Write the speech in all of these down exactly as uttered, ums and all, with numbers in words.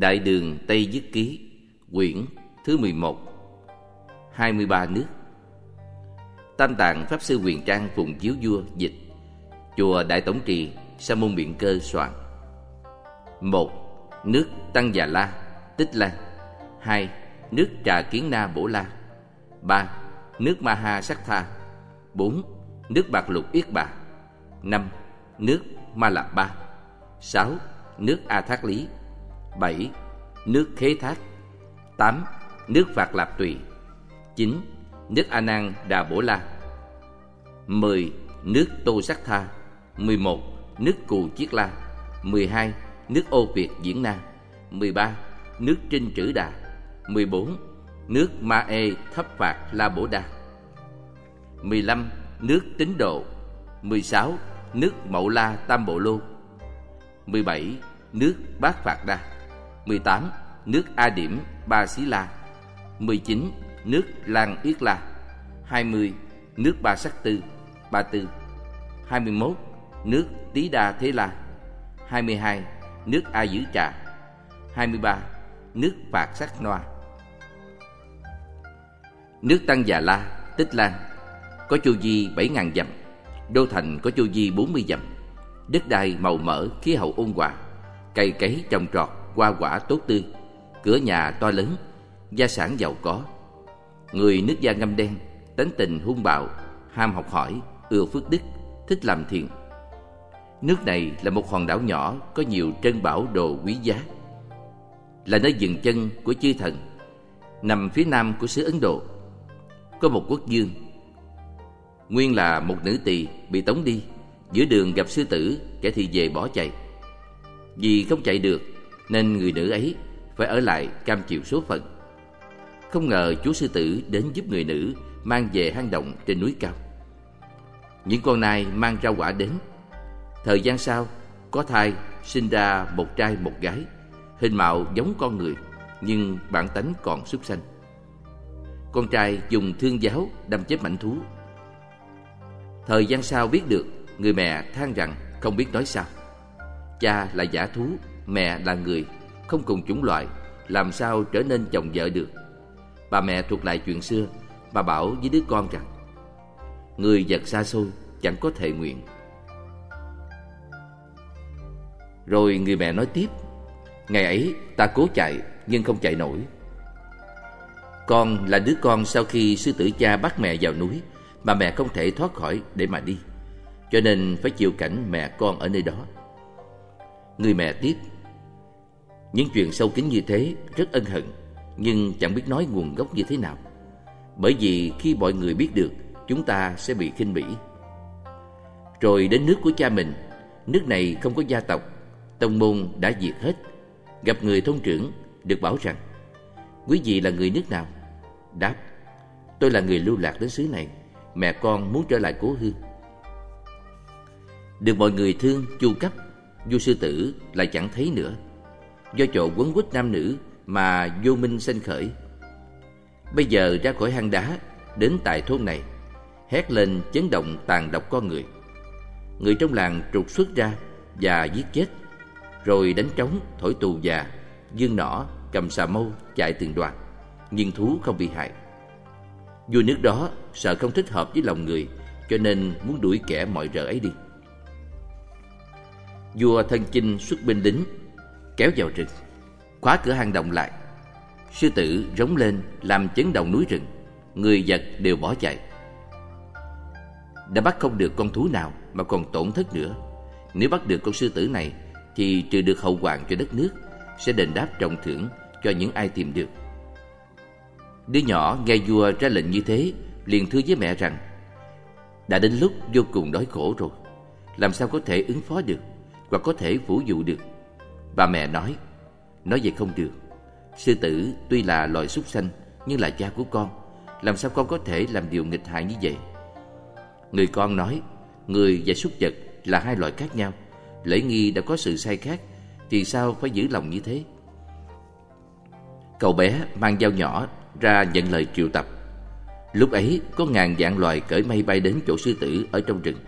Đại Đường Tây Nhất Ký, quyển thứ mười một, hai mươi ba nước. Tam Tạng Pháp Sư Huyền Trang Phùng Chiếu Vua dịch. Chùa Đại Tổng Trì Sa môn Biện Cơ soạn. Một. Nước Tăng Già La, Tích Lan. Hai. Nước Trà Kiến Na Bổ La. Ba. Nước Ma Ha Sắc Tha. Bốn. Nước Bạc Lục Yết Bà. Năm. Nước Ma Lạp Ba. Sáu. Nước A Thác Lý. Bảy. Nước Khế Thác. Tám. Nước Phạt Lạp Tùy. Chín. Nước A Nan Đà Bổ La. Mười. Nước Tô Sắc Tha. Mười một. Nước Cù Chiết La. Mười hai. Nước Ô Việt Diễn Na. Mười ba. Nước Trinh Trữ Đà. Mười bốn. Nước Ma Ê Thấp Phạt La Bổ Đa. Mười lăm. Nước Tín Độ. Mười sáu. Nước Mậu La Tam Bộ Lô. Mười bảy. Nước Bát Phạt Đa. Mười tám. Nước A Điểm Ba Xí La. Mười chín. Nước Lan Yết La. Hai mươi. Nước Ba Sắc Tư Ba Tư. Hai mươi mốt. Nước Tí Đa Thế La. Hai mươi hai. Nước A Dữ Trà. Hai mươi ba. Nước Phạt Sắc Noa. Nước Tăng Già La, Tích Lan có chu vi bảy ngàn dặm, đô thành có chu vi bốn mươi dặm, đất đai màu mỡ, khí hậu ôn hòa, cây cấy trồng trọt, hoa quả tốt tươi, cửa nhà to lớn, gia sản giàu có. Người nước da ngăm đen, tánh tình hung bạo, ham học hỏi, ưa phước đức, thích làm thiền. Nước này là một hòn đảo nhỏ có nhiều trân bảo đồ quý giá, là nơi dừng chân của chư thần, nằm phía nam của xứ Ấn Độ. Có một quốc vương, nguyên là một nữ tỳ bị tống đi, giữa đường gặp sư tử, kẻ thì về bỏ chạy. Vì không chạy được nên người nữ ấy phải ở lại cam chịu số phận. Không ngờ chú sư tử đến giúp người nữ mang về hang động trên núi cao. Những con nai mang ra quả đến. Thời gian sau, có thai sinh ra một trai một gái, hình mạo giống con người, nhưng bản tánh còn súc sanh. Con trai dùng thương giáo đâm chết mãnh thú. Thời gian sau biết được, người mẹ than rằng không biết nói sao. Cha là dã thú, mẹ là người, không cùng chủng loại, làm sao trở nên chồng vợ được. Bà mẹ thuật lại chuyện xưa, bà bảo với đứa con rằng: người vật xa xôi, chẳng có thệ nguyện. Rồi người mẹ nói tiếp: ngày ấy ta cố chạy nhưng không chạy nổi. Con là đứa con sau khi sư tử cha bắt mẹ vào núi, mà mẹ không thể thoát khỏi để mà đi, cho nên phải chịu cảnh mẹ con ở nơi đó. Người mẹ tiếp: những chuyện sâu kín như thế rất ân hận, nhưng chẳng biết nói nguồn gốc như thế nào, bởi vì khi mọi người biết được, chúng ta sẽ bị khinh bỉ. Rồi đến nước của cha mình. Nước này không có gia tộc, tông môn đã diệt hết. Gặp người thôn trưởng, được bảo rằng: quý vị là người nước nào? Đáp: tôi là người lưu lạc đến xứ này, mẹ con muốn trở lại cố hương. Được mọi người thương chu cấp, vua sư tử lại chẳng thấy nữa. Do chỗ quấn quýt nam nữ mà vô minh sanh khởi. Bây giờ ra khỏi hang đá, đến tại thôn này, hét lên chấn động tàn độc con người. Người trong làng trục xuất ra và giết chết, rồi đánh trống, thổi tù già, dương nỏ, cầm xà mâu chạy từng đoàn, nhưng thú không bị hại. Vua nước đó sợ không thích hợp với lòng người, cho nên muốn đuổi kẻ mọi rợ ấy đi. Vua thân chinh xuất binh lính, kéo vào rừng, khóa cửa hang động lại. Sư tử rống lên làm chấn động núi rừng, người vật đều bỏ chạy. Đã bắt không được con thú nào mà còn tổn thất nữa. Nếu bắt được con sư tử này thì trừ được hậu hoạn cho đất nước, sẽ đền đáp trọng thưởng cho những ai tìm được. Đứa nhỏ nghe vua ra lệnh như thế, liền thưa với mẹ rằng: đã đến lúc vô cùng đói khổ rồi, làm sao có thể ứng phó được, hoặc có thể phủ dụ được. Bà mẹ nói: nói vậy không được. Sư tử tuy là loài súc sanh, nhưng là cha của con, làm sao con có thể làm điều nghịch hại như vậy? Người con nói: người và súc vật là hai loại khác nhau, lễ nghi đã có sự sai khác, thì sao phải giữ lòng như thế? Cậu bé mang dao nhỏ ra nhận lời triệu tập. Lúc ấy có ngàn vạn loài cởi mây bay đến chỗ sư tử ở trong rừng.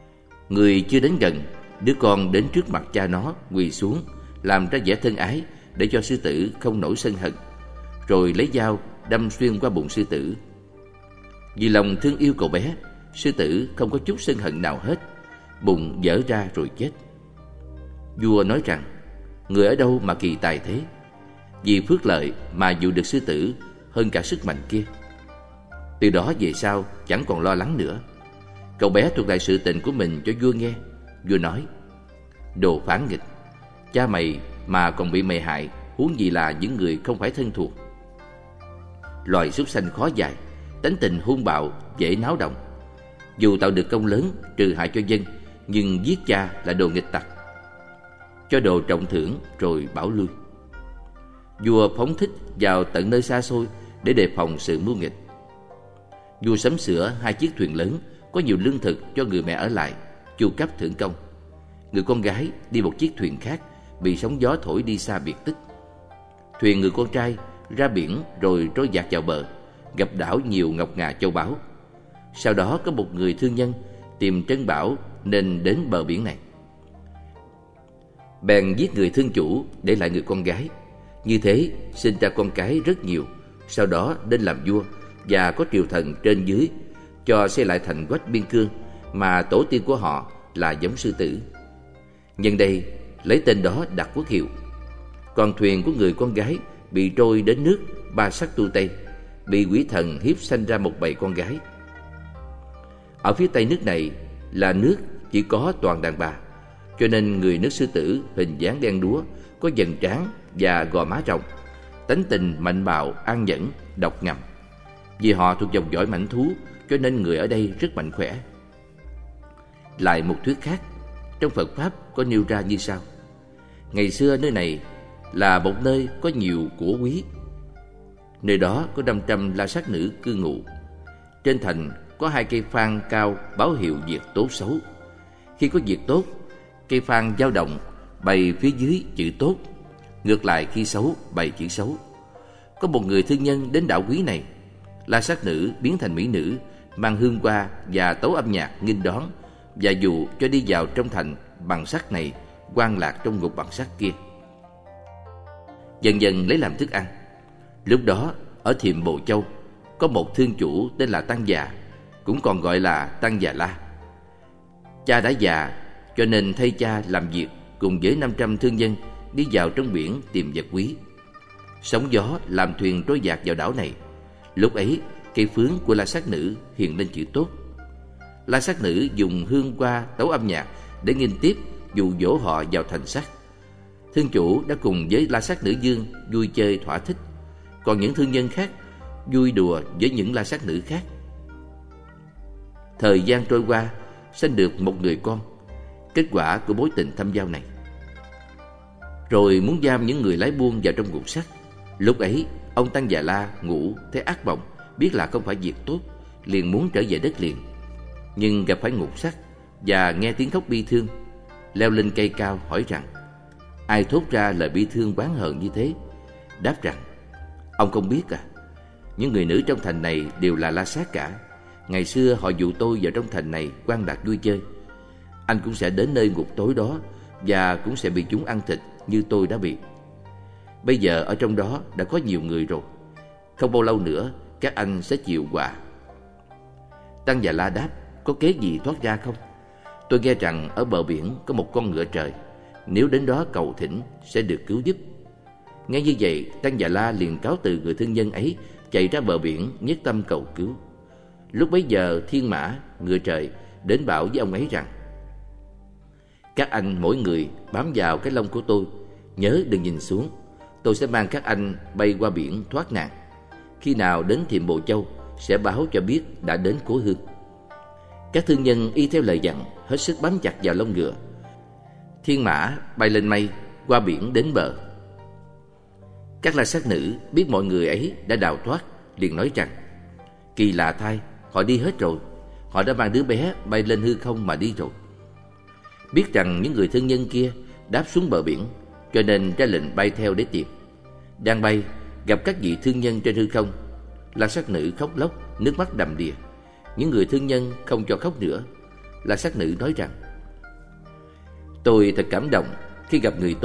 Người chưa đến gần, đứa con đến trước mặt cha nó, quỳ xuống, làm ra vẻ thân ái để cho sư tử không nổi sân hận, rồi lấy dao đâm xuyên qua bụng sư tử. Vì lòng thương yêu cậu bé, sư tử không có chút sân hận nào hết, bụng vỡ ra rồi chết. Vua nói rằng, người ở đâu mà kỳ tài thế, vì phước lợi mà dụ được sư tử hơn cả sức mạnh kia. Từ đó về sau chẳng còn lo lắng nữa. Cậu bé thuật lại sự tình của mình cho vua nghe. Vua nói, đồ phản nghịch, cha mày mà còn bị mày hại, huống gì là những người không phải thân thuộc. Loài súc sanh khó dạy, tánh tình hung bạo, dễ náo động. Dù tạo được công lớn trừ hại cho dân, nhưng giết cha là đồ nghịch tặc. Cho đồ trọng thưởng rồi bảo lui. Vua phóng thích vào tận nơi xa xôi để đề phòng sự mưu nghịch. Vua sắm sửa hai chiếc thuyền lớn có nhiều lương thực cho người mẹ ở lại, chu cấp thưởng công. Người con gái đi một chiếc thuyền khác, bị sóng gió thổi đi xa biệt tích. Thuyền người con trai ra biển rồi trôi dạt vào bờ, gặp đảo nhiều ngọc ngà châu báu. Sau đó có một người thương nhân tìm trấn bảo nên đến bờ biển này. Bèn giết người thương chủ để lại người con gái. Như thế sinh ra con cái rất nhiều, sau đó đến làm vua và có triều thần trên dưới, cho xây lại thành quách biên cương mà tổ tiên của họ là giống sư tử. Nhân đây lấy tên đó đặt quốc hiệu. Còn thuyền của người con gái bị trôi đến nước Ba Sắc Tu Tây, bị quỷ thần hiếp sanh ra một bầy con gái. Ở phía tây nước này là nước chỉ có toàn đàn bà, cho nên người nước sư tử hình dáng đen đúa, có dần trán và gò má rộng, tánh tình mạnh bạo, an nhẫn, độc ngầm. Vì họ thuộc dòng dõi mãnh thú, cho nên người ở đây rất mạnh khỏe. Lại một thuyết khác trong Phật Pháp có nêu ra như sau. Ngày xưa nơi này là một nơi có nhiều của quý. Nơi đó có năm trăm la sát nữ cư ngụ. Trên thành có hai cây phan cao báo hiệu việc tốt xấu. Khi có việc tốt, cây phan dao động bày phía dưới chữ tốt, ngược lại khi xấu bày chữ xấu. Có một người thương nhân đến đảo quý này, la sát nữ biến thành mỹ nữ, mang hương hoa và tấu âm nhạc nghênh đón và dụ cho đi vào trong thành bằng sắt này, quan lạc trong ngục bằng sắt kia, dần dần lấy làm thức ăn. Lúc đó ở Thiểm Bồ Châu có một thương chủ tên là Tăng Già, cũng còn gọi là Tăng Già La. Cha đã già, cho nên thay cha làm việc cùng với năm trăm thương nhân đi vào trong biển tìm vật quý. Sóng gió làm thuyền trôi dạt vào đảo này. Lúc ấy cây phướng của la sát nữ hiện lên chữ tốt. La sát nữ dùng hương hoa tấu âm nhạc để nghênh tiếp dụ dỗ họ vào thành sắt. Thương chủ đã cùng với la sát nữ dương vui chơi thỏa thích, còn những thương nhân khác vui đùa với những la sát nữ khác. Thời gian trôi qua, sanh được một người con, kết quả của mối tình thâm giao này. Rồi muốn giam những người lái buôn vào trong ngục sắt. Lúc ấy ông Tăng Già La ngủ thấy ác mộng, biết là không phải việc tốt, liền muốn trở về đất liền. Nhưng gặp phải ngục sắt và nghe tiếng khóc bi thương, leo lên cây cao hỏi rằng ai thốt ra lời bi thương oán hờn như thế. Đáp rằng, ông không biết à, những người nữ trong thành này đều là la sát cả. Ngày xưa họ dụ tôi vào trong thành này quan lạc vui chơi. Anh cũng sẽ đến nơi ngục tối đó và cũng sẽ bị chúng ăn thịt như tôi đã bị. Bây giờ ở trong đó đã có nhiều người rồi, không bao lâu nữa các anh sẽ chịu quả. Tăng Già La đáp, có kế gì thoát ra không? Tôi nghe rằng ở bờ biển có một con ngựa trời, nếu đến đó cầu thỉnh sẽ được cứu giúp. Nghe như vậy, Tăng Già La liền cáo từ người thương nhân ấy, chạy ra bờ biển nhất tâm cầu cứu. Lúc bấy giờ thiên mã, ngựa trời đến bảo với ông ấy rằng, các anh mỗi người bám vào cái lông của tôi, nhớ đừng nhìn xuống. Tôi sẽ mang các anh bay qua biển thoát nạn. Khi nào đến Thiểm Bồ Châu sẽ báo cho biết đã đến cố hương. Các thương nhân y theo lời dặn, hết sức bám chặt vào lông ngựa. Thiên mã bay lên mây, qua biển đến bờ. Các la sát nữ biết mọi người ấy đã đào thoát, liền nói rằng, kỳ lạ thay, họ đi hết rồi. Họ đã mang đứa bé bay lên hư không mà đi rồi. Biết rằng những người thương nhân kia đáp xuống bờ biển, cho nên ra lệnh bay theo để tìm. Đang bay, gặp các vị thương nhân trên hư không. La sát nữ khóc lóc, nước mắt đầm đìa. Những người thương nhân không cho khóc nữa. La sát nữ nói rằng, tôi thật cảm động khi gặp người tốt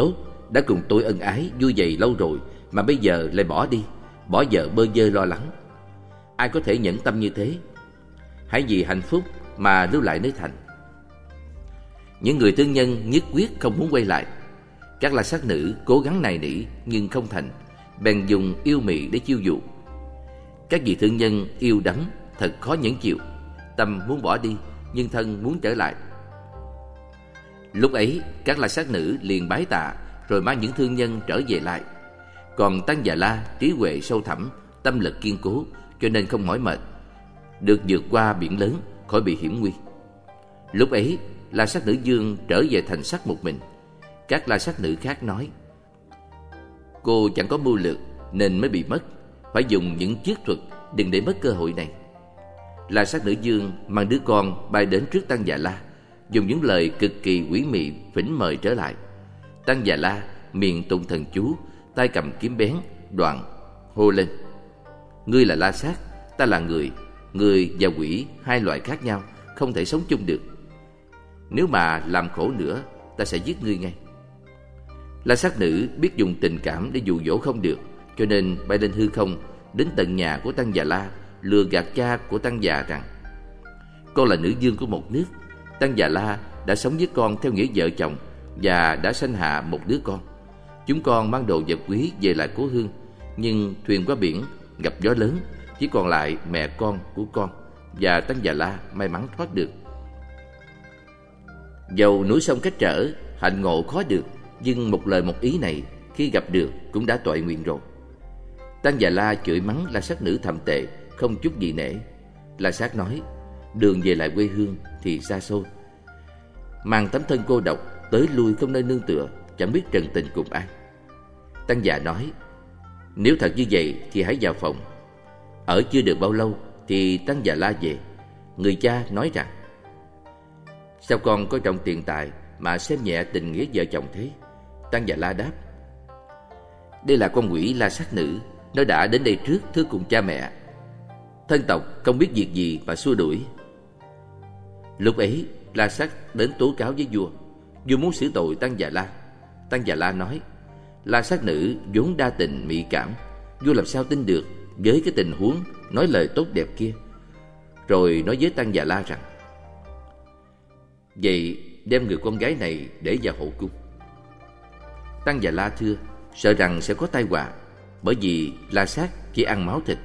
đã cùng tôi ân ái vui vầy lâu rồi mà bây giờ lại bỏ đi, bỏ vợ bơ vơ lo lắng. Ai có thể nhẫn tâm như thế? Hãy vì hạnh phúc mà lưu lại nơi thành. Những người thương nhân nhất quyết không muốn quay lại. Các la sát nữ cố gắng nài nỉ nhưng không thành, bèn dùng yêu mị để chiêu dụ. Các vị thương nhân yêu đắm thật khó nhẫn chịu, tâm muốn bỏ đi nhưng thân muốn trở lại. Lúc ấy các la sát nữ liền bái tạ, rồi mang những thương nhân trở về lại. Còn Tăng Già La trí huệ sâu thẳm, tâm lực kiên cố, cho nên không mỏi mệt, được vượt qua biển lớn khỏi bị hiểm nguy. Lúc ấy la sát nữ vương trở về thành sắc một mình. Các la sát nữ khác nói: cô chẳng có mưu lược nên mới bị mất, phải dùng những chiết thuật đừng để mất cơ hội này. La sát nữ vương mang đứa con bay đến trước Tăng Già La, dùng những lời cực kỳ quỷ mị phỉnh mời trở lại. Tăng Già La miệng tụng thần chú, tay cầm kiếm bén, đoạn hô lên: ngươi là la sát, ta là người. Người và quỷ hai loại khác nhau, không thể sống chung được. Nếu mà làm khổ nữa, ta sẽ giết ngươi ngay. La sát nữ biết dùng tình cảm để dụ dỗ không được, cho nên bay lên hư không, đến tận nhà của Tăng Già La, lừa gạt cha của Tăng Già rằng: con là nữ vương của một nước. Tăng Già La đã sống với con theo nghĩa vợ chồng và đã sanh hạ một đứa con. Chúng con mang đồ vật quý về lại cố hương, nhưng thuyền qua biển gặp gió lớn, chỉ còn lại mẹ con của con, và Tăng Già La may mắn thoát được. Dầu núi sông cách trở, hạnh ngộ khó được, nhưng một lời một ý này khi gặp được cũng đã toại nguyện rồi. Tăng Già La chửi mắng la sát nữ thậm tệ, không chút gì nể. La sát nói: đường về lại quê hương thì xa xôi, mang tấm thân cô độc, tới lui không nơi nương tựa, chẳng biết trần tình cùng ai. Tăng Già nói: nếu thật như vậy thì hãy vào phòng. Ở chưa được bao lâu thì Tăng Già La về. Người cha nói rằng: sao con có trọng tiền tài mà xem nhẹ tình nghĩa vợ chồng thế? Tăng Già La đáp: đây là con quỷ la sát nữ, nó đã đến đây trước thưa cùng cha mẹ. Thân tộc không biết việc gì mà xua đuổi. Lúc ấy la sát đến tố cáo với vua. Vua muốn xử tội Tăng Già La. Tăng Già La nói: la sát nữ vốn đa tình mị cảm, vua làm sao tin được với cái tình huống nói lời tốt đẹp kia. Rồi nói với Tăng Già La rằng: vậy đem người con gái này để vào hậu cung. Tăng Già La thưa: sợ rằng sẽ có tai họa, bởi vì la sát chỉ ăn máu thịt.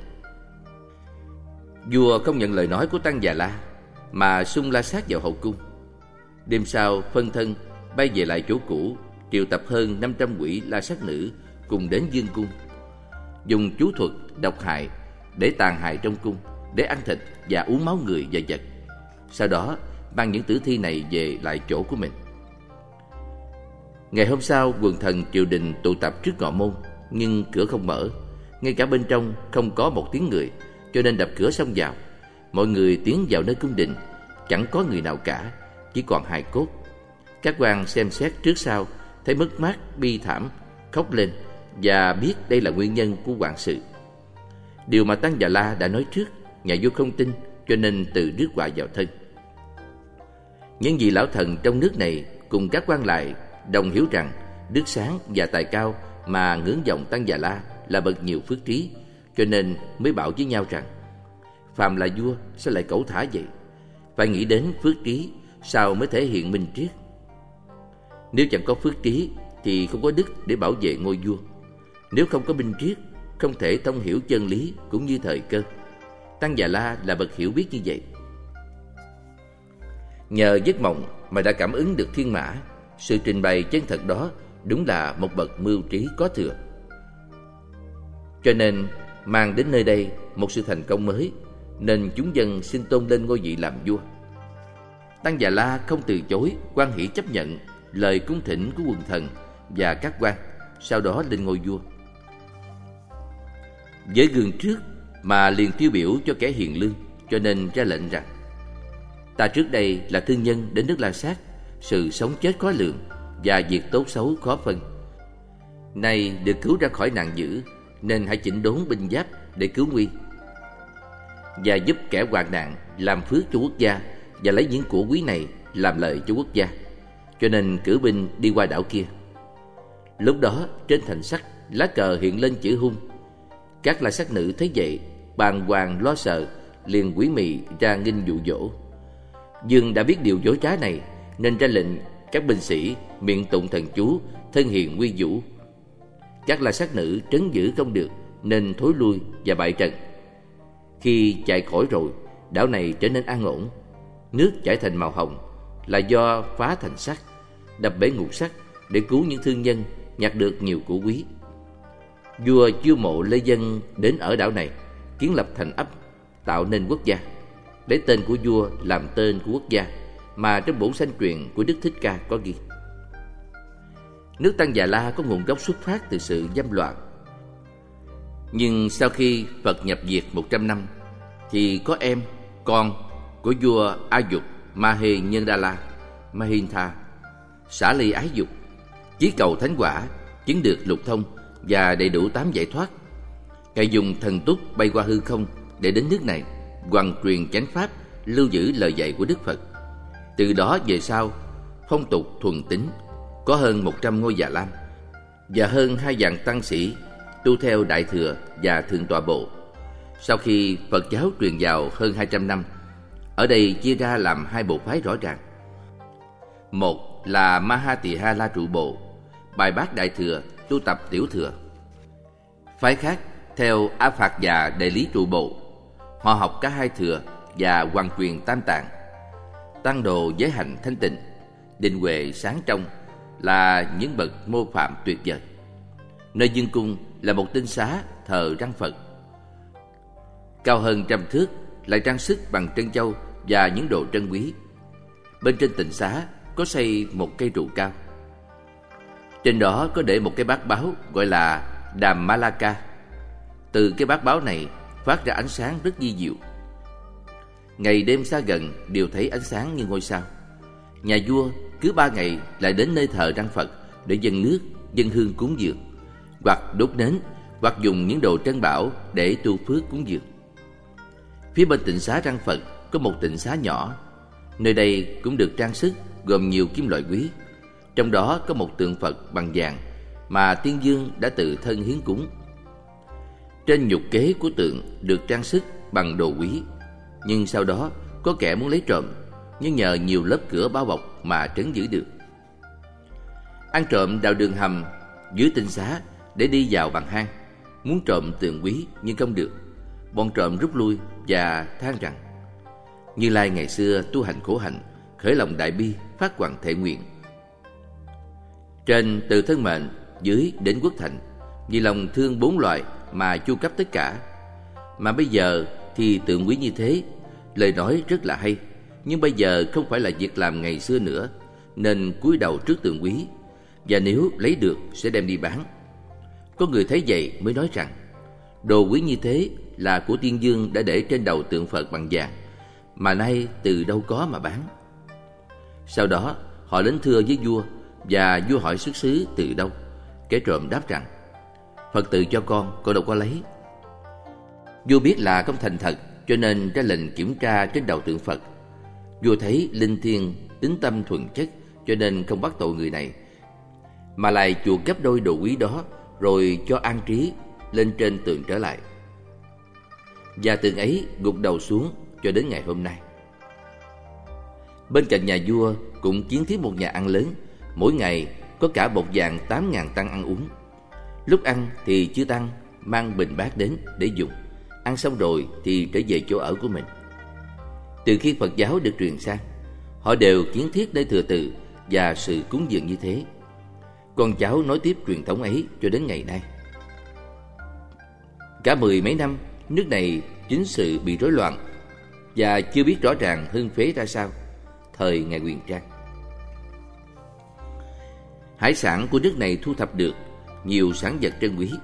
Vua không nhận lời nói của Tăng Già La, mà xung la sát vào hậu cung. Đêm sau phân thân bay về lại chỗ cũ, triệu tập hơn năm trăm quỷ la sát nữ cùng đến vương cung, dùng chú thuật độc hại để tàn hại trong cung, để ăn thịt và uống máu người và vật. Sau đó mang những tử thi này về lại chỗ của mình. Ngày hôm sau, quần thần triều đình tụ tập trước ngọ môn, nhưng cửa không mở, ngay cả bên trong không có một tiếng người, cho nên đập cửa xông vào. Mọi người tiến vào nơi cung đình, chẳng có người nào cả, chỉ còn hài cốt. Các quan xem xét trước sau, thấy mất mát bi thảm, khóc lên và biết đây là nguyên nhân của hoạn sự. Điều mà Tăng Già La đã nói trước, nhà vua không tin, cho nên tự rước họa vào thân. Những vị lão thần trong nước này cùng các quan lại đồng hiểu rằng đức sáng và tài cao mà ngưỡng vọng Tăng Già La là bậc nhiều phước trí, cho nên mới bảo với nhau rằng: phàm là vua sao lại cẩu thả vậy? Phải nghĩ đến phước trí, sao mới thể hiện minh triết. Nếu chẳng có phước trí thì không có đức để bảo vệ ngôi vua. Nếu không có minh triết, không thể thông hiểu chân lý cũng như thời cơ. Tăng Già La là bậc hiểu biết như vậy. Nhờ giấc mộng mà đã cảm ứng được thiên mã. Sự trình bày chân thật đó đúng là một bậc mưu trí có thừa, cho nên mang đến nơi đây một sự thành công mới, nên chúng dân xin tôn lên ngôi vị làm vua. Tăng Già La không từ chối, hoan hỷ chấp nhận lời cung thỉnh của quần thần và các quan, sau đó lên ngôi vua. Với gương trước mà liền tiêu biểu cho kẻ hiền lương, cho nên ra lệnh rằng: ta trước đây là thương nhân đến nước La Sát, sự sống chết khó lường và việc tốt xấu khó phân. Nay được cứu ra khỏi nạn dữ, nên hãy chỉnh đốn binh giáp để cứu nguy và giúp kẻ hoạn nạn làm phước cho quốc gia, và lấy những của quý này làm lợi cho quốc gia. Cho nên cử binh đi qua đảo kia. Lúc đó trên thành sắt, lá cờ hiện lên chữ Hun. Các la sát nữ thấy vậy, bàng hoàng lo sợ, liền quỷ mị ra nghinh dụ dỗ. Dương đã biết điều dối trá này, nên ra lệnh các binh sĩ miệng tụng thần chú, thân hiện nguy vũ. Các la sát nữ trấn giữ không được, nên thối lui và bại trận. Khi chạy khỏi rồi, đảo này trở nên an ổn. Nước chảy thành màu hồng là do phá thành sắt, đập bể ngục sắt để cứu những thương nhân, nhặt được nhiều của quý. Vua chiêu mộ lê dân đến ở đảo này, kiến lập thành ấp, tạo nên quốc gia, lấy tên của vua làm tên của quốc gia, mà trong bổn sanh truyện của Đức Thích Ca có ghi. Nước Tăng Già La có nguồn gốc xuất phát từ sự dâm loạn. Nhưng sau khi Phật nhập diệt một trăm năm, thì có em, con của vua A Dục Mahe Nhân Đa La, Mahintha, xả ly ái dục, chí cầu thánh quả, chứng được lục thông và đầy đủ tám giải thoát. Ngài dùng thần túc bay qua hư không để đến nước này, hoằng truyền chánh pháp, lưu giữ lời dạy của Đức Phật. Từ đó về sau, phong tục thuần tín, có hơn một trăm ngôi già lam và hơn hai vạn tăng sĩ tu theo Đại Thừa và Thượng Tọa Bộ. Sau khi Phật giáo truyền vào hơn hai trăm năm, ở đây chia ra làm hai bộ phái rõ ràng. Một là Mahatỳ-ha La Trụ Bộ, bài bát Đại Thừa, tu tập Tiểu Thừa. Phái khác theo Á Phạt Già Đại Lý Trụ Bộ, họ học cả hai thừa và hoàn truyền tam tạng. Tăng đồ giới hạnh thanh tịnh, định huệ sáng trong là những bậc mô phạm tuyệt vời. Nơi dương cung là một tinh xá thờ răng Phật, cao hơn trăm thước, lại trang sức bằng trân châu và những đồ trân quý. Bên trên tịnh xá có xây một cây trụ cao, trên đó có để một cái bát báo gọi là Đàm Malaka. Từ cái bát báo này phát ra ánh sáng rất vi diệu. Ngày đêm xa gần đều thấy ánh sáng như ngôi sao. Nhà vua cứ ba ngày lại đến nơi thờ răng Phật để dâng nước, dâng hương cúng dường, hoặc đốt nến, hoặc dùng những đồ trân bảo để tu phước cúng dường. Phía bên tịnh xá răng Phật có một tịnh xá nhỏ. Nơi đây cũng được trang sức gồm nhiều kim loại quý. Trong đó có một tượng Phật bằng vàng mà Tiên Dương đã tự thân hiến cúng. Trên nhục kế của tượng được trang sức bằng đồ quý. Nhưng sau đó có kẻ muốn lấy trộm, nhưng nhờ nhiều lớp cửa bao bọc mà trấn giữ được. Ăn trộm đào đường hầm dưới tịnh xá để đi vào bằng hang, muốn trộm tượng quý nhưng không được. Bọn trộm rút lui và than rằng: Như Lai ngày xưa tu hành khổ hạnh, khởi lòng đại bi, phát hoằng thệ nguyện. Trên từ thân mệnh, dưới đến quốc thành, vì lòng thương bốn loại mà chu cấp tất cả. Mà bây giờ thì tượng quý như thế, lời nói rất là hay, nhưng bây giờ không phải là việc làm ngày xưa nữa, nên cúi đầu trước tượng quý, và nếu lấy được sẽ đem đi bán. Có người thấy vậy mới nói rằng đồ quý như thế là của Tiên Dương đã để trên đầu tượng Phật bằng vàng, mà nay từ đâu có mà bán. Sau đó họ đến thưa với vua, và vua hỏi xuất xứ từ đâu. Kẻ trộm đáp rằng: Phật tự cho con, con đâu có lấy. Vua biết là không thành thật, cho nên ra lệnh kiểm tra trên đầu tượng Phật. Vua thấy linh thiêng, tính tâm thuần chất, cho nên không bắt tội người này, mà lại chuộc gấp đôi đồ quý đó, rồi cho an trí lên trên tượng trở lại. Và tượng ấy gục đầu xuống cho đến ngày hôm nay. Bên cạnh nhà vua cũng kiến thiết một nhà ăn lớn, mỗi ngày có cả bột vàng tám ngàn tăng ăn uống. Lúc ăn thì chư tăng mang bình bát đến để dùng, ăn xong rồi thì trở về chỗ ở của mình. Từ khi Phật giáo được truyền sang, họ đều kiến thiết nơi thừa tự và sự cúng dường như thế. Con cháu nối tiếp truyền thống ấy cho đến ngày nay. Cả mười mấy năm, nước này chính sự bị rối loạn và chưa biết rõ ràng hưng phế ra sao thời ngài Huyền Trang. Hải sản của nước này thu thập được nhiều sản vật trân quý.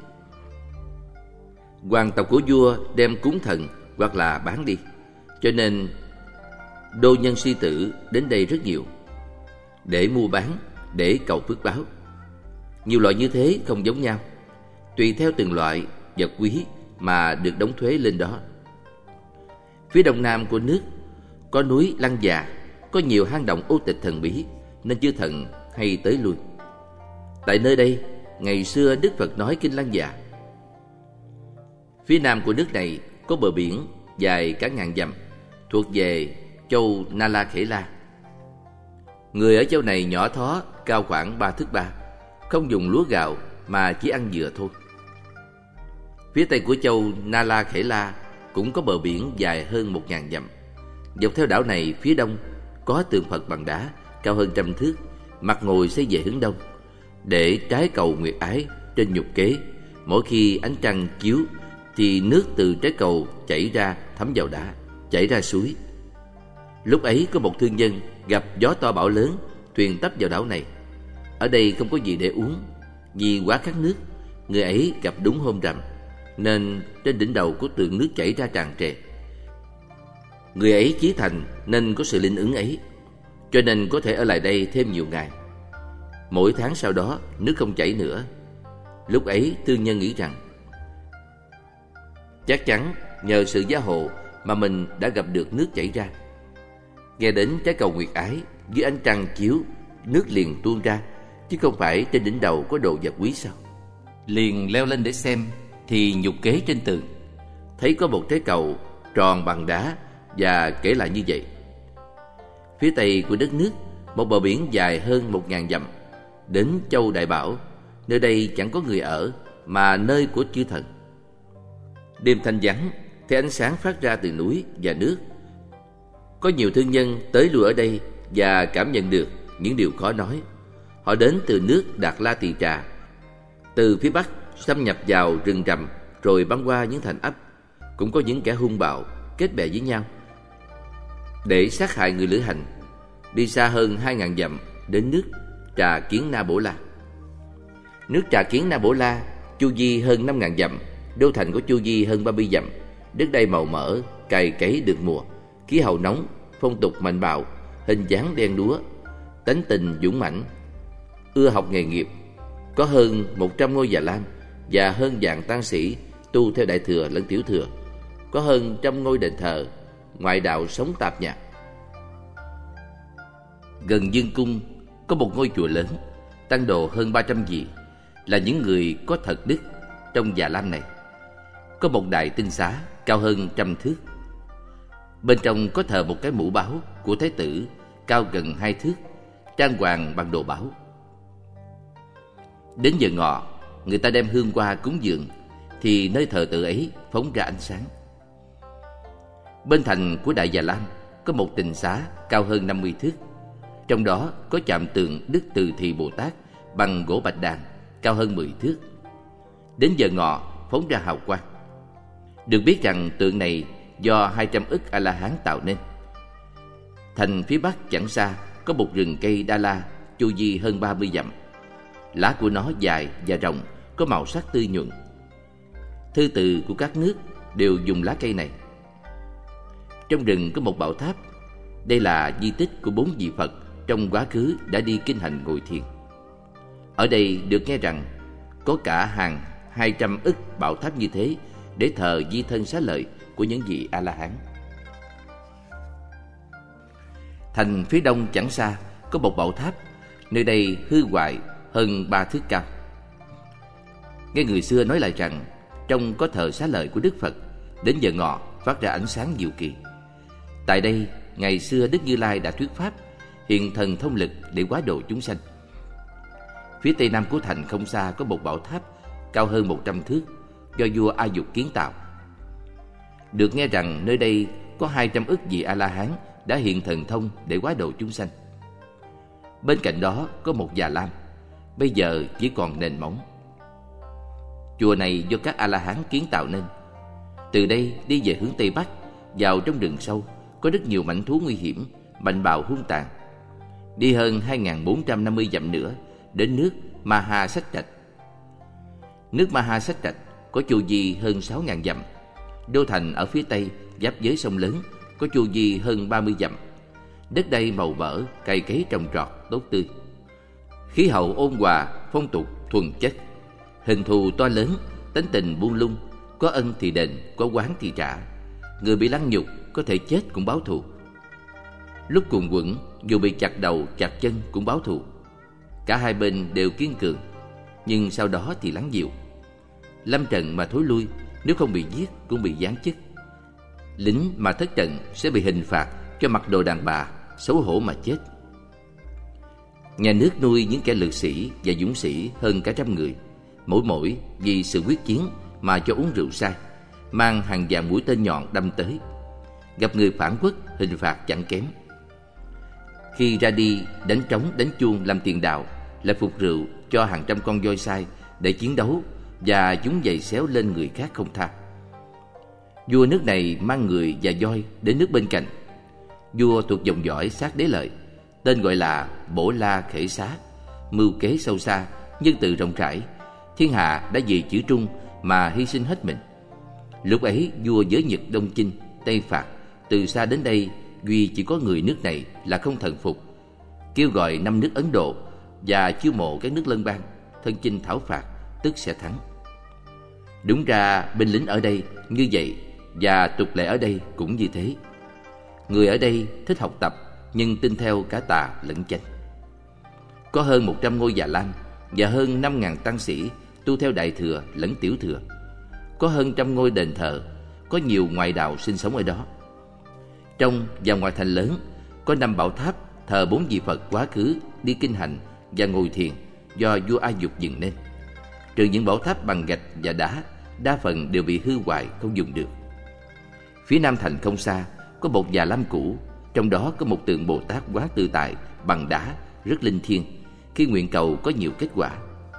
Hoàng tộc của vua đem cúng thần hoặc là bán đi, cho nên đô nhân sĩ tử đến đây rất nhiều để mua bán, để cầu phước báo. Nhiều loại như thế không giống nhau, tùy theo từng loại vật quý mà được đóng thuế lên đó. Phía đông nam của nước có núi Lăng Già, có nhiều hang động ô tịch thần bí, nên chư thần hay tới lui. Tại nơi đây, ngày xưa Đức Phật nói Kinh Lăng Già. Phía nam của nước này có bờ biển dài cả ngàn dặm, thuộc về châu Nala Khể La. Người ở châu này nhỏ thó, cao khoảng ba thước ba, không dùng lúa gạo mà chỉ ăn dừa thôi. Phía tây của châu Nala Khể La cũng có bờ biển dài hơn một ngàn dặm. Dọc theo đảo này phía đông có tượng Phật bằng đá cao hơn trăm thước, mặt ngồi xây về hướng đông, để trái cầu nguyệt ái trên nhục kế. Mỗi khi ánh trăng chiếu thì nước từ trái cầu chảy ra thấm vào đá, chảy ra suối. Lúc ấy có một thương nhân gặp gió to bão lớn, thuyền tấp vào đảo này. Ở đây không có gì để uống, vì quá khát nước. Người ấy gặp đúng hôm rằm, nên trên đỉnh đầu của tượng nước chảy ra tràn trề. Người ấy chí thành nên có sự linh ứng ấy, cho nên có thể ở lại đây thêm nhiều ngày. Mỗi tháng sau đó nước không chảy nữa. Lúc ấy thương nhân nghĩ rằng chắc chắn nhờ sự gia hộ mà mình đã gặp được nước chảy ra. Nghe đến trái cầu nguyệt ái, dưới ánh trăng chiếu, nước liền tuôn ra, chứ không phải trên đỉnh đầu có đồ vật quý sao. Liền leo lên để xem, thì nhục kế trên tường thấy có một trái cầu tròn bằng đá, và kể lại như vậy. Phía tây của đất nước, một bờ biển dài hơn một ngàn dặm, đến châu Đại Bảo. Nơi đây chẳng có người ở, mà nơi của chư thần. Đêm thanh vắng, thấy ánh sáng phát ra từ núi và nước. Có nhiều thương nhân tới lui ở đây và cảm nhận được những điều khó nói. Họ đến từ nước Đạt La Tỳ Trà, từ phía bắc xâm nhập vào rừng rậm, rồi băng qua những thành ấp. Cũng có những kẻ hung bạo kết bè với nhau để sát hại người lữ hành, đi xa hơn hai ngàn dặm đến nước Trà Kiến Na Bổ La. Nước Trà Kiến Na Bổ La chu vi hơn năm ngàn dặm, đô thành có chu vi hơn ba mươi dặm. Đất đai màu mỡ, cày cấy được mùa, khí hậu nóng, phong tục mạnh bạo, hình dáng đen đúa, tánh tình dũng mãnh, ưa học nghề nghiệp. Có hơn một trăm ngôi già lam và hơn vạn tăng sĩ tu theo Đại Thừa lẫn Tiểu Thừa. Có hơn trăm ngôi đền thờ, ngoại đạo sống tạp nhạp. Gần Dương Cung có một ngôi chùa lớn, tăng đồ hơn ba trăm vị, là những người có thật đức trong Già Lam này. Có một đài tinh xá cao hơn trăm thước. Bên trong có thờ một cái mũ báo của Thái tử cao gần hai thước, trang hoàng bằng đồ báo. Đến giờ ngọ, người ta đem hương qua cúng dường, thì nơi thờ tự ấy phóng ra ánh sáng. Bên thành của Đại Già Lam có một tịnh xá cao hơn năm mươi thước. Trong đó có chạm tượng Đức Từ Thì Bồ Tát bằng gỗ bạch đàn cao hơn mười thước. Đến giờ ngọ phóng ra hào quang. Được biết rằng tượng này do hai trăm ức A-la-hán tạo nên. Thành phía bắc chẳng xa có một rừng cây Đa La chu vi hơn ba mươi dặm. Lá của nó dài và rộng, có màu sắc tươi nhuận. Thư từ của các nước đều dùng lá cây này. Trong rừng có một bảo tháp. Đây là di tích của bốn vị Phật trong quá khứ đã đi kinh hành ngồi thiền. Ở đây được nghe rằng có cả hàng hai trăm ức bảo tháp như thế để thờ di thân xá lợi của những vị A-la-hán. Thành phía đông chẳng xa có một bảo tháp. Nơi đây hư hoại hơn ba thước cao. Nghe người xưa nói lại rằng trong có thờ xá lợi của Đức Phật, đến giờ ngọ phát ra ánh sáng diệu kỳ. Tại đây ngày xưa Đức Như Lai đã thuyết pháp, hiện thần thông lực để hóa độ chúng sanh. Phía tây nam của thành không xa có một bảo tháp cao hơn một trăm thước, do vua A Dục kiến tạo. Được nghe rằng nơi đây có hai trăm ức vị A-la-hán đã hiện thần thông để hóa độ chúng sanh. Bên cạnh đó có một Già Lam, bây giờ chỉ còn nền móng. Chùa này do các A-la-hán kiến tạo nên. Từ đây đi về hướng tây bắc, vào trong rừng sâu có rất nhiều mãnh thú nguy hiểm, mạnh bạo hung tàn. Đi hơn hai nghìn bốn trăm năm mươi dặm nữa đến nước Maha Sách Trạch. Nước Maha Sách Trạch có chu vi hơn sáu nghìn dặm. Đô thành ở phía tây giáp với sông lớn, có chu vi hơn ba mươi dặm. Đất đai màu mỡ, cày cấy trồng trọt tốt tươi. Khí hậu ôn hòa, phong tục thuần chất. Hình thù to lớn, tính tình buông lung, có ân thì đền, có oán thì trả. Người bị lăng nhục có thể chết cũng báo thù. Lúc cuồng quẫn, dù bị chặt đầu chặt chân cũng báo thù. Cả hai bên đều kiên cường. nhưng sau đó thì lắng dịu. Lâm trận mà thối lui, nếu không bị giết cũng bị giáng chức. Lính mà thất trận sẽ bị hình phạt cho mặc đồ đàn bà, xấu hổ mà chết. Nhà nước nuôi những kẻ lực sĩ và dũng sĩ hơn cả trăm người, mỗi mỗi vì sự quyết chiến mà cho uống rượu say, mang hàng vạn mũi tên nhọn đâm tới. Gặp người phản quốc, hình phạt chẳng kém. Khi ra đi đánh trống đánh chuông làm tiền đạo, lại phục rượu cho hàng trăm con voi sai để chiến đấu và chúng giày xéo lên người khác không tha. Vua nước này mang người và voi đến nước bên cạnh. Vua thuộc dòng dõi Sát Đế Lợi, tên gọi là Bổ La Khể Xá, mưu kế sâu xa, nhân từ rộng rãi, thiên hạ đã vì chữ Trung mà hy sinh hết mình. Lúc ấy vua giới Nhật Đông Chinh, Tây Phạt từ xa đến đây, duy chỉ có người nước này là không thần phục, kêu gọi năm nước Ấn Độ và chiêu mộ các nước lân bang thân chinh thảo phạt, tức sẽ thắng. Đúng ra binh lính ở đây như vậy, và tục lệ ở đây cũng như thế. Người ở đây thích học tập nhưng tin theo cả tà lẫn chánh. Có hơn một trăm ngôi già lam và hơn năm ngàn tăng sĩ tu theo đại thừa lẫn tiểu thừa. Có hơn trăm ngôi đền thờ, có nhiều ngoại đạo sinh sống ở đó. Trong và ngoài thành lớn có năm bảo tháp thờ bốn vị Phật quá khứ đi kinh hành và ngồi thiền do vua A Dục dựng nên. Trừ những bảo tháp bằng gạch và đá, đa phần đều bị hư hoại không dùng được. Phía nam thành không xa có một già lam cũ, trong đó có một tượng Bồ Tát Quán Tự Tại bằng đá rất linh thiêng, khi nguyện cầu có nhiều kết quả.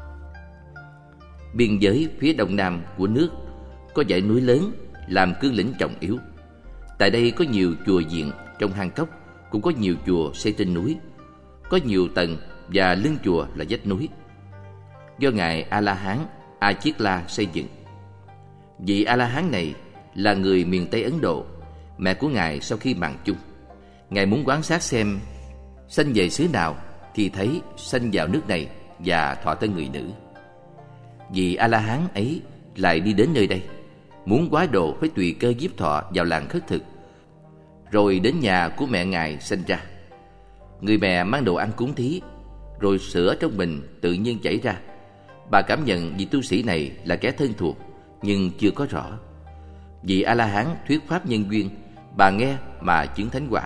Biên giới phía đông nam của nước có dãy núi lớn làm cương lĩnh trọng yếu. Tại đây có nhiều chùa diện trong hang cốc, cũng có nhiều chùa xây trên núi, có nhiều tầng và lưng chùa là vách núi, do ngài A La Hán A Chiết La xây dựng. Vị A La Hán này là người miền Tây Ấn Độ. Mẹ của ngài sau khi mạng chung, ngài muốn quan sát xem sanh về xứ nào thì thấy sanh vào nước này và thọ tên người nữ. Vị A La Hán ấy lại đi đến nơi đây, muốn quá độ phải tùy cơ nhiếp thọ vào làng khất thực, rồi đến nhà của mẹ ngài sanh ra. Người mẹ mang đồ ăn cúng thí, rồi sữa trong bình tự nhiên chảy ra. Bà cảm nhận vị tu sĩ này là kẻ thân thuộc, nhưng chưa có rõ. Vị A La Hán thuyết pháp nhân duyên, bà nghe mà chứng thánh quả.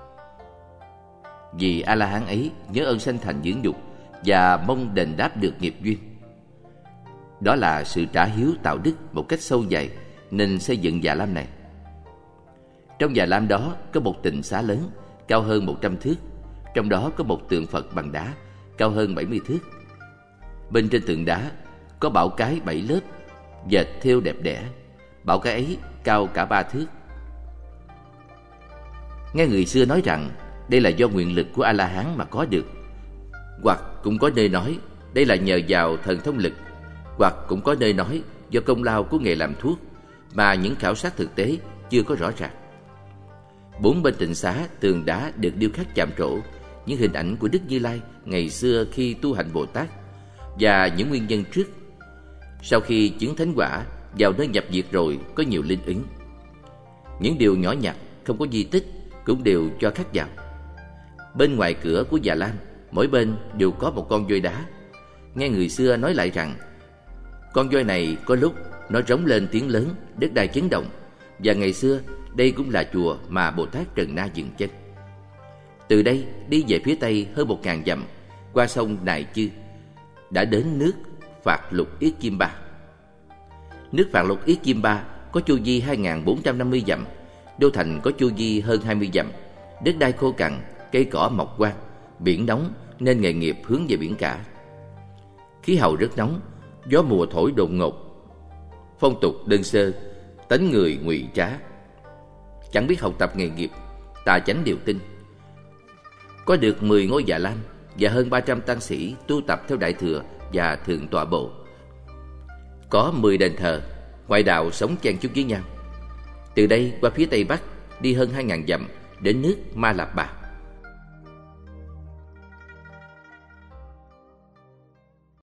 Vị A La Hán ấy nhớ ơn sanh thành dưỡng dục và mong đền đáp được nghiệp duyên. Đó là sự trả hiếu tạo đức một cách sâu dày nên xây dựng già lam này. Trong già lam đó có một tịnh xá lớn cao hơn một trăm thước, trong đó có một tượng Phật bằng đá cao hơn bảy mươi thước. Bên trên tượng đá có bảo cái bảy lớp dệt thêu đẹp đẽ. Bảo cái ấy cao cả ba thước. Nghe người xưa nói rằng đây là do nguyện lực của A La Hán mà có được, hoặc cũng có nơi nói đây là nhờ vào thần thông lực, hoặc cũng có nơi nói do công lao của nghề làm thuốc, mà những khảo sát thực tế chưa có rõ ràng. Bốn bên tịnh xá tường đá được điêu khắc chạm trổ những hình ảnh của Đức Như Lai ngày xưa khi tu hành Bồ Tát và những nguyên nhân trước. Sau khi chứng thánh quả, vào nơi nhập diệt rồi có nhiều linh ứng. Những điều nhỏ nhặt không có di tích cũng đều cho khắc vào. Bên ngoài cửa của già lam, mỗi bên đều có một con voi đá. Nghe người xưa nói lại rằng con voi này có lúc nó rống lên tiếng lớn, đất đai chấn động. Và ngày xưa đây cũng là chùa mà Bồ Tát Trần Na dừng chân. Từ đây đi về phía tây hơn một ngàn dặm, qua sông Nại Chư, đã đến nước Phạt Lục Yết Kim Ba. Nước Phạt Lục Yết Kim Ba có chu vi hai nghìn bốn trăm năm mươi dặm, đô thành có chu vi hơn hai mươi dặm, đất đai khô cằn, cây cỏ mọc quang, biển nóng nên nghề nghiệp hướng về biển cả. Khí hậu rất nóng, gió mùa thổi đột ngột, phong tục đơn sơ, tánh người ngụy trá, chẳng biết học tập nghề nghiệp, tà chánh điều tinh. Có được mười ngôi già lam và hơn ba trăm tăng sĩ tu tập theo đại thừa và thượng tọa bộ. Có mười đền thờ, ngoại đạo sống chen chúc với nhau. Từ đây qua phía tây bắc đi hơn hai nghìn dặm đến nước Ma Lạp Bà.